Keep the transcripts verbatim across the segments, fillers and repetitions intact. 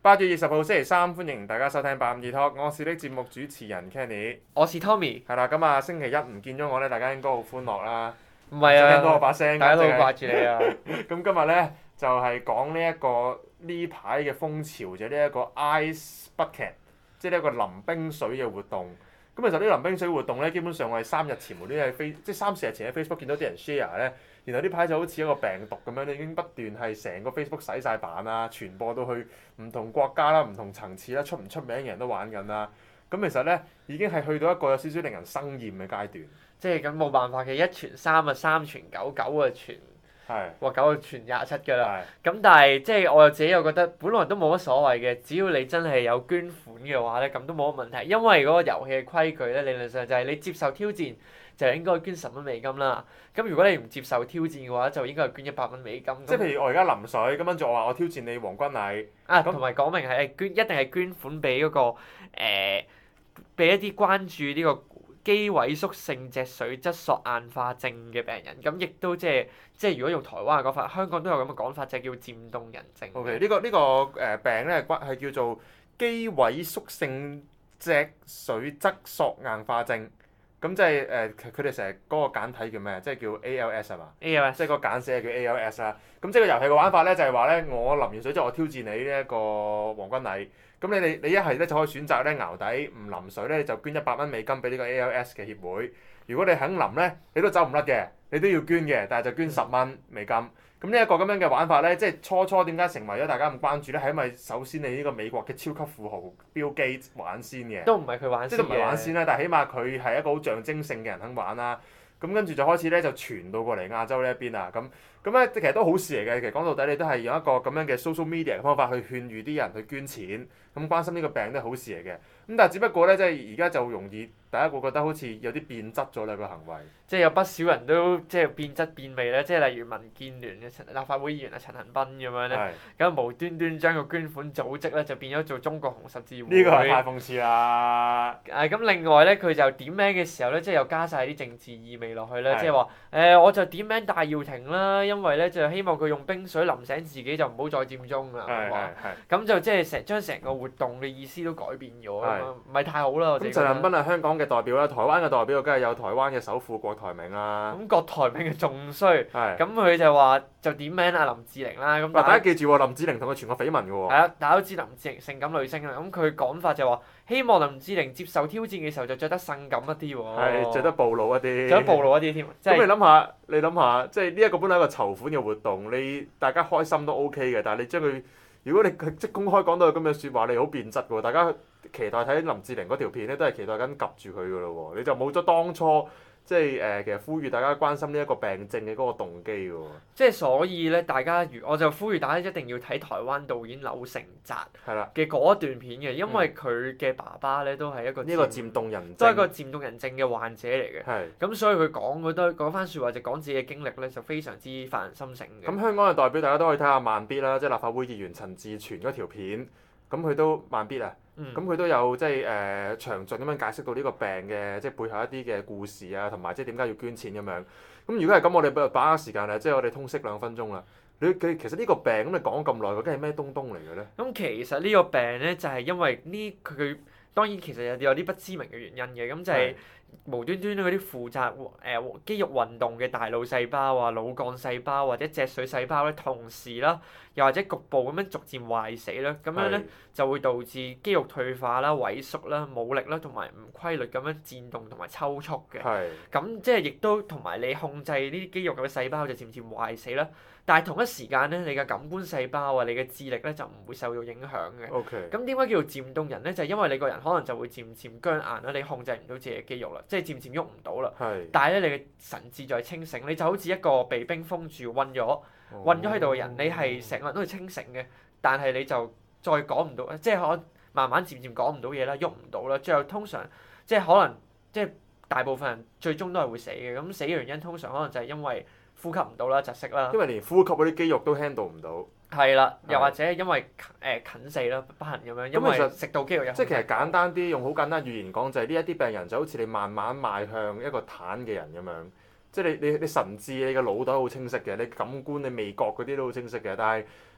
八月二十號星期三，歡迎大家收聽八五二 Talk，我是呢節目主持人 Kenny。 我是 Tommy。 係啦，咁啊星期一唔見咗我咧，大家應該好歡樂啦。 唔係啊， 聽到我把聲， 大家都好淨係掛住你啊。 咁今日咧就係講呢一個呢排嘅風潮，就係呢一個 Ice Bucket，即係呢一個淋冰水嘅活動。咁其實呢個淋冰水活動咧，基本上我係三日前無端端喺 Face，即係三四日前喺 Facebook 見到啲人 share 咧，然後呢排就好似一個病毒咁樣，已經不斷係成個 Facebook 洗晒版啦，傳播到去唔同國家啦、唔同層次啦，出唔出名嘅人都玩緊啦。咁其實咧已經係去到一個有少少令人生厭嘅階段。 即係咁冇辦法嘅，一傳三啊，三傳九，九啊傳， 係。 哇九啊傳廿七㗎啦。 係。 咁但係即係我又自己又覺得，本來都冇乜所謂嘅，只要你真係有捐款嘅話咧，咁都冇乜問題。因為嗰個遊戲嘅規矩咧，理論上就係你接受挑戰就應該捐十蚊美金啦。咁如果你唔接受挑戰嘅話，就應該係捐一百蚊美金。 即係譬如我而家淋水，咁跟住我話我挑戰你黃君禮。 啊，同埋講明係捐，一定係捐款俾嗰、個誒，俾、一啲關注呢個肌萎縮性脊髓質索硬化症嘅病人。咁亦都即係即係如果用台灣嘅講法，香港都有咁嘅講法，就係叫漸凍人症。 O.K. 呢個呢個誒病咧係係叫做肌萎縮性脊髓質索硬化症。咁即係誒佢哋成日嗰個簡體叫咩？即係叫 A L S 係嘛？ A L S 即係個簡寫叫 A L S 啦。咁即係個遊戲嘅玩法咧，就係話咧，我淋完水之後，我挑戰你呢一個黃君禮。咁你哋你一係咧就可以選擇咧淆底唔淋水咧，就捐一百蚊美金俾呢個 A L S 嘅協會。如果你肯淋咧，你都走唔甩嘅，你都要捐嘅，但係就捐十蚊美金。咁呢一個咁樣嘅玩法咧，即係初初點解成為咗大家咁關注咧？係因為首先你呢個美國嘅超級富豪 Bill Gates 玩先嘅， 都唔係佢玩先嘅， 即係都唔係玩先啦，但係起碼佢係一個好象徵性嘅人肯玩啦。咁跟住就開始咧就傳到過嚟亞洲呢一邊啊，咁咁咧其實都好事嚟嘅。其實講到底你都係用一個咁樣嘅 social media 嘅方法去勸喻啲人去捐錢，咁關心呢個病都係好事嚟嘅。咁但係只不過咧，即係而家就容易大家會覺得好似有啲變質咗啦個行為。 即係有不少人都即係變質變味咧，即係例如民建聯嘅立法會議員啊陳恒鑌咁樣咧，咁無端端將個捐款組織咧就變咗做中國紅十字會。 呢個係太諷刺啦！ 誒咁、啊、另外咧，佢就點名嘅時候咧，即係又加晒啲政治意味落去咧，即係話誒我就點名戴耀廷啦，因為咧就希望佢用冰水淋醒自己，就唔好再佔中啦。 係係係。 咁就即係成將成個活動嘅意思都改變咗，唔係太好啦。 咁陳恒鑌係香港嘅代表啦，台灣嘅代表梗係有台灣嘅首富郭台銘啦。 咁郭台銘嘅仲衰，咁佢就話就點名阿林志玲啦。咁大家記住喎，林志玲同佢傳過緋聞嘅喎。 係啊，大家都知林志玲性感女星啦。咁佢講法就話希望林志玲接受挑戰嘅時候就着得性感一啲喎。係， 著得暴露一啲。 著得暴露一啲添。 咁你諗下，你諗下，即係呢一個本來係一個籌款嘅活動，你大家開心都 O.K. 嘅，但係你將佢，如果你即公開講到佢咁嘅説話，你好變質喎。大家期待睇林志玲嗰條片咧，都係期待緊及住佢㗎咯喎，你就冇咗當初。即係誒、呃，其實呼籲大家關心呢一個病症嘅嗰個動機喎。 即係所以咧，大家如我就呼籲大家一定要睇台灣導演柳承澤嘅嗰一段片嘅，因為佢嘅爸爸咧都係一個呢個漸凍人症， 都係一個漸凍人症嘅患者嚟嘅。 係。 咁所以佢講嗰堆嗰番説話就講自己嘅經歷咧，就非常之發人心醒嘅。 咁香港嘅代表大家都可以睇下慢必啦，即係立法會議員陳志全嗰條片，咁佢都慢必啊。咁佢、嗯、都有即係誒詳盡咁樣解釋到呢個病嘅即係背後一啲嘅故事啊，同埋即係點解要捐錢咁樣。咁如果係咁，我哋不如把握時間啦，即係我哋通識兩分鐘啦。你佢其實呢個病咁你講咗咁耐，究竟係咩東東嚟嘅咧？ 咁其實呢個病咧就係、是、因為呢佢當然其實有有啲不知名嘅原因嘅，咁就係、是。無端端嗰啲負責誒、呃、肌肉運動嘅大腦細胞啊、腦幹細胞或者脊髓細胞咧，同時啦，又或者局部咁樣逐漸壞死啦，咁樣咧是就會導致肌肉退化啦、萎縮啦、冇力啦，同埋唔規律咁樣漸凍同埋抽搐嘅。咁是即係亦都同埋你控制呢啲肌肉嘅細胞就漸漸壞死啦。但係同一時間咧，你嘅感官細胞啊、你嘅智力咧就唔會受到影響嘅。 OK。 咁點解叫做漸凍人咧？就係、是、因為你個人可能就會漸漸僵硬啦，你控制唔到自己嘅肌肉啦，即係漸漸喐唔到啦。 是但係咧，你嘅神志在清醒，你就好似一個被冰封住、韞咗、韞咗喺度嘅人，你係成個人都係清醒嘅，但係你就再講唔到，即係可能慢慢漸漸講唔到嘢啦，喐唔到啦，最後通常即係可能即係大部分人最終都係會死嘅。咁死嘅原因通常可能就係因為呼吸唔到啦、窒息啦， 因為連呼吸嗰啲肌肉都 handle 唔到。 係啦，又或者因為誒近視啦，不幸咁樣，因為食到肌肉有。 即係其實簡單啲，用好簡單語言講就係呢一啲病人就好似你慢慢邁向一個癱嘅人咁樣。即係你你你神智你嘅腦袋好清晰嘅，你感官你味覺嗰啲都好清晰嘅，但係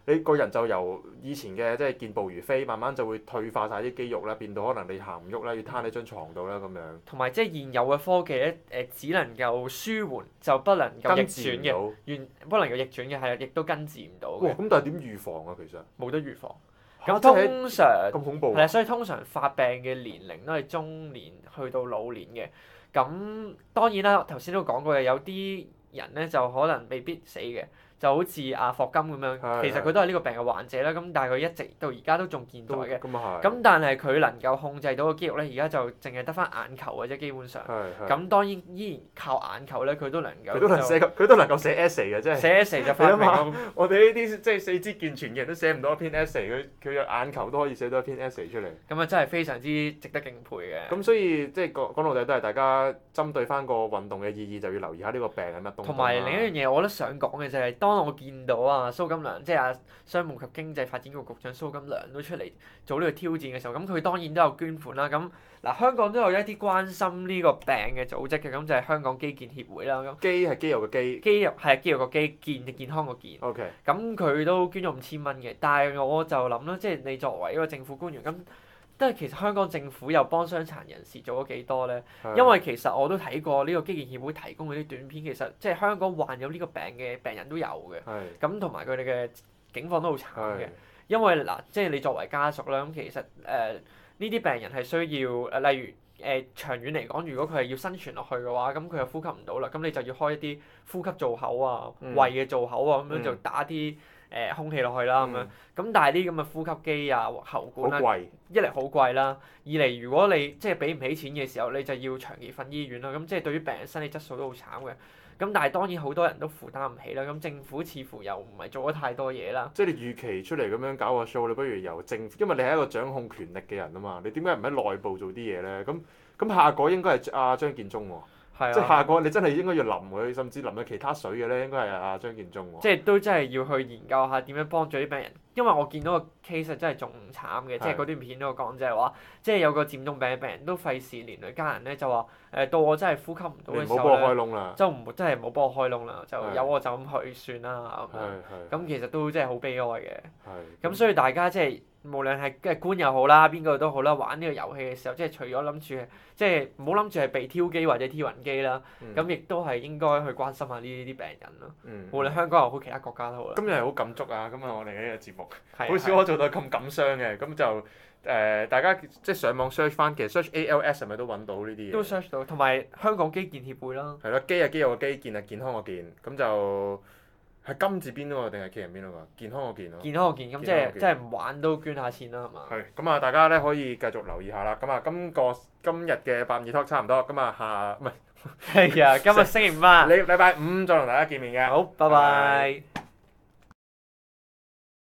你個人就由以前嘅即係健步如飛，慢慢就會退化晒啲肌肉啦，變到可能你行唔喐啦，要攤喺張床度啦咁樣。 同埋即係現有嘅科技咧，誒、只能夠舒緩，就不能夠逆根轉嘅， 治唔到。 完不能夠逆轉嘅，係啊，亦都根治唔到哇！ 嘅， 咁但係點預防啊？其實冇得預防。 嚇咁即係通常咁恐怖係啊，所以通常發病嘅年齡都係中年去到老年嘅。咁當然啦，頭先都講過嘅，有啲人咧就可能未必死嘅，就好似阿霍金咁樣， 係其實佢都係呢個病嘅患者啦。咁但係佢一直到而家都仲健在都嘅。 咁啊係。 咁但係佢能夠控制到個肌肉咧，而家就淨係得翻眼球嘅啫，基本上。 係係。 咁當然依然靠眼球咧，佢都能夠佢都能寫個，佢都能夠寫 essay 嘅，真係。 寫一寫就發明咯。 我哋呢啲即係四肢健全嘅人都寫唔到一篇 essay，佢佢有眼球都可以寫到一篇 essay 出嚟。 咁啊，真係非常之值得敬佩嘅。 咁所以即係講講到底都係大家針對翻個運動嘅意義，就要留意下呢個病係乜東東啦。 同埋另一樣嘢，我都想講嘅就係，當我見到啊蘇錦樑，即係啊商務及經濟發展局局長蘇錦樑都出嚟做呢個挑戰嘅時候，咁佢當然都有捐款啦。咁嗱，香港都有一啲關心呢個病嘅組織嘅，咁就係香港肌健協會啦。咁肌係肌肉嘅肌。 肌肉係肌肉個肌，健健康個健。 O K。 咁佢都捐咗五千蚊嘅，但係我就諗啦，即係你作為一個政府官員，咁都係其實香港政府又幫傷殘人士做咗幾多咧？因為其實我都睇過呢個肌健協會提供嗰啲短片，其實即係香港患有呢個病嘅病人都有嘅。 係。 咁同埋佢哋嘅境況都好慘嘅係。 因為嗱，即係你作為家屬啦，咁其實誒呢啲病人係需要誒，例如誒、呃、長遠嚟講，如果佢係要生存落去嘅話，咁佢又呼吸唔到啦，咁你就要開一啲呼吸造口啊、 嗯胃嘅造口啊，咁樣嗯就打啲誒、呃、空氣落去啦，咁樣。 嗯咁但係呢啲咁嘅呼吸機啊、喉好管啦， 貴。 一嚟好貴啦，二嚟如果你即係俾唔起錢嘅時候，你就要長期瞓醫院啦。咁即係對於病人身體質素都好慘嘅。咁但係當然好多人都負擔唔起啦。咁政府似乎又唔係做咗太多嘢啦。 即係你預期出嚟咁樣搞個 show，你不如由政府，因為你係一個掌控權力嘅人啊嘛，你點解唔喺內部做啲嘢咧？咁咁下個應該係阿張建宗喎。 係啊。 即係下個你真係應該要淋佢，甚至淋佢其他水嘅咧，應該係阿張建宗喎。 即係都真係要去研究下點樣幫助啲病人，因為我見到個 case 真係仲慘嘅，即係嗰段片都有講，就係話，即係有個漸凍病嘅病人都費事連累家人咧，就話誒到我真係呼吸唔到嘅時你唔好幫我開候咧， 窿啦。 就唔真係唔好幫我開窿啦，就係由我就咁去算啦咁係樣。 係。 咁其實都真係好悲哀嘅。 係。 咁所以大家即係無論係即係官又好啦，邊個都好啦，玩呢個遊戲嘅時候，即係除咗諗住即係唔好諗住係被挑機或者挑暈機啦， 嗯咁亦都係應該去關心下呢啲病人咯。 嗯無論香港又好，其他國家都好啦。 今日係好感觸啊！今日我哋呢個節目， 係好少可做到咁感傷嘅，咁就誒、呃、大家即係上網 search 翻，其實 search A L S 係咪都揾到呢啲嘢？ 都 search 到，同埋香港肌健協會啦。 係咯，肌係肌肉嘅肌，健係健康個健，咁就係金字邊嗰個定係企人邊嗰個？健康個健咯。 健康個健，咁即係健康個健即係唔玩都捐下錢啦，係嘛？ 係，咁啊大家咧可以繼續留意下啦。咁啊，今個今日嘅八五二 talk 差唔多，咁啊下唔係係啊，今日星期五啊。 禮禮拜五再同大家見面嘅。 好，拜拜。